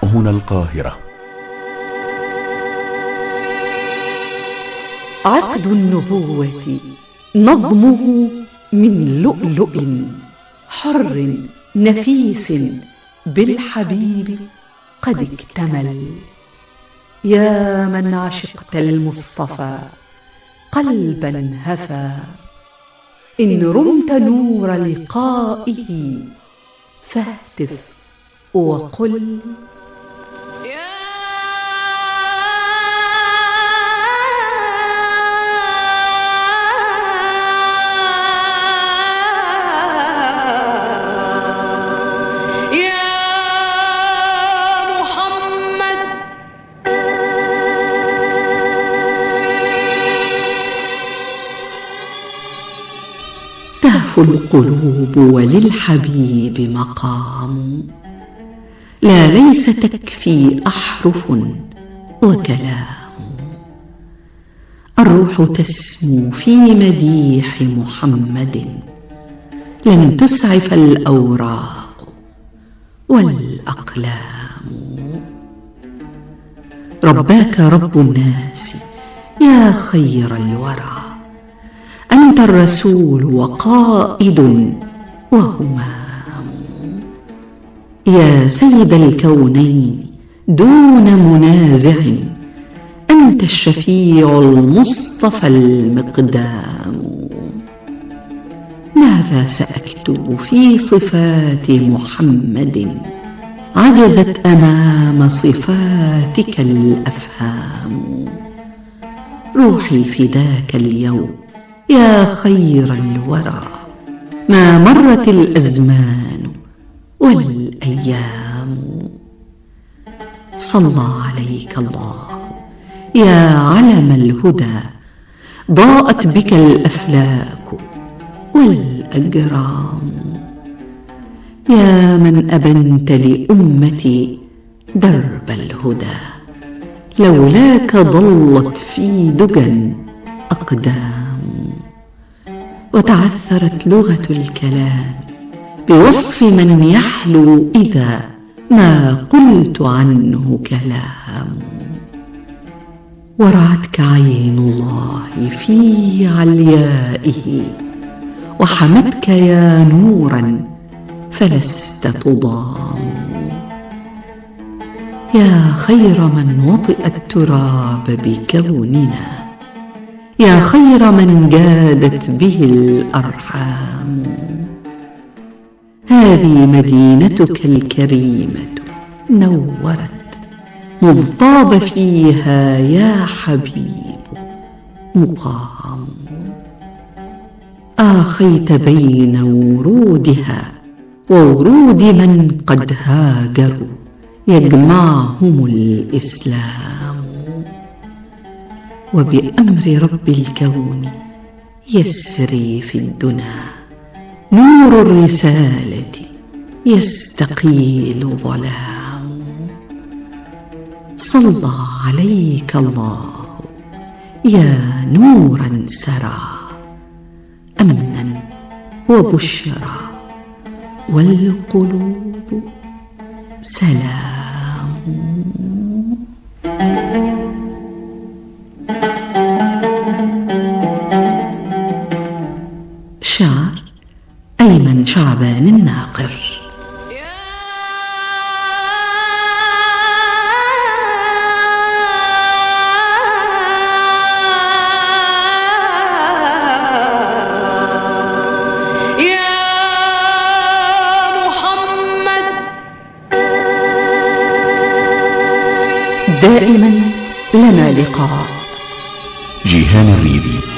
هنا القاهرة. عقد النبوة نظمه من لؤلؤ حر نفيس بالحبيب قد اكتمل. يا من عشقت المصطفى قلبا هفى، إن رمت نور لقائه فاهتف وقل تهفو القلوب وللحبيب مقام، لا ليس تكفي أحرف وكلام. الروح تسمو في مديح محمد، لن تسعف الأوراق والأقلام. رباك رب الناس يا خير الورى، أنت الرسول وقائد وهمام. يا سيد الكونين دون منازع، أنت الشفيع المصطفى المقدام. ماذا سأكتب في صفات محمد، عجزت أمام صفاتك الأفهام. روحي فداك اليوم يا خير الورى، ما مرت الأزمان والأيام. صلى عليك الله يا علم الهدى، ضاءت بك الأفلاك والأجرام. يا من أبنت لأمتي درب الهدى، لولاك ضلت في دجى أقدام. وتعثرت لغة الكلام بوصف من يحلو إذا ما قلت عنه كلام. ورعتك عين الله في عليائه، وحمدك يا نورا فلست تضام. يا خير من وطئ التراب بكوننا، يا خير من جادت به الأرحام. هذه مدينتك الكريمة نورت، مذ طاب فيها يا حبيب مقام. آخيت بين ورودها وورود من قد هاجروا، يجمعهم الإسلام. وبأمر رب الكون يسري في الدنا، نور الرسالة يستقيل ظلام. صلى عليك الله يا نورا سرى، أمنا وبشرى والقلوب سلام. شعر أيمن شعبان الناقر. دائما لنا لقاء. جيهان الريبي.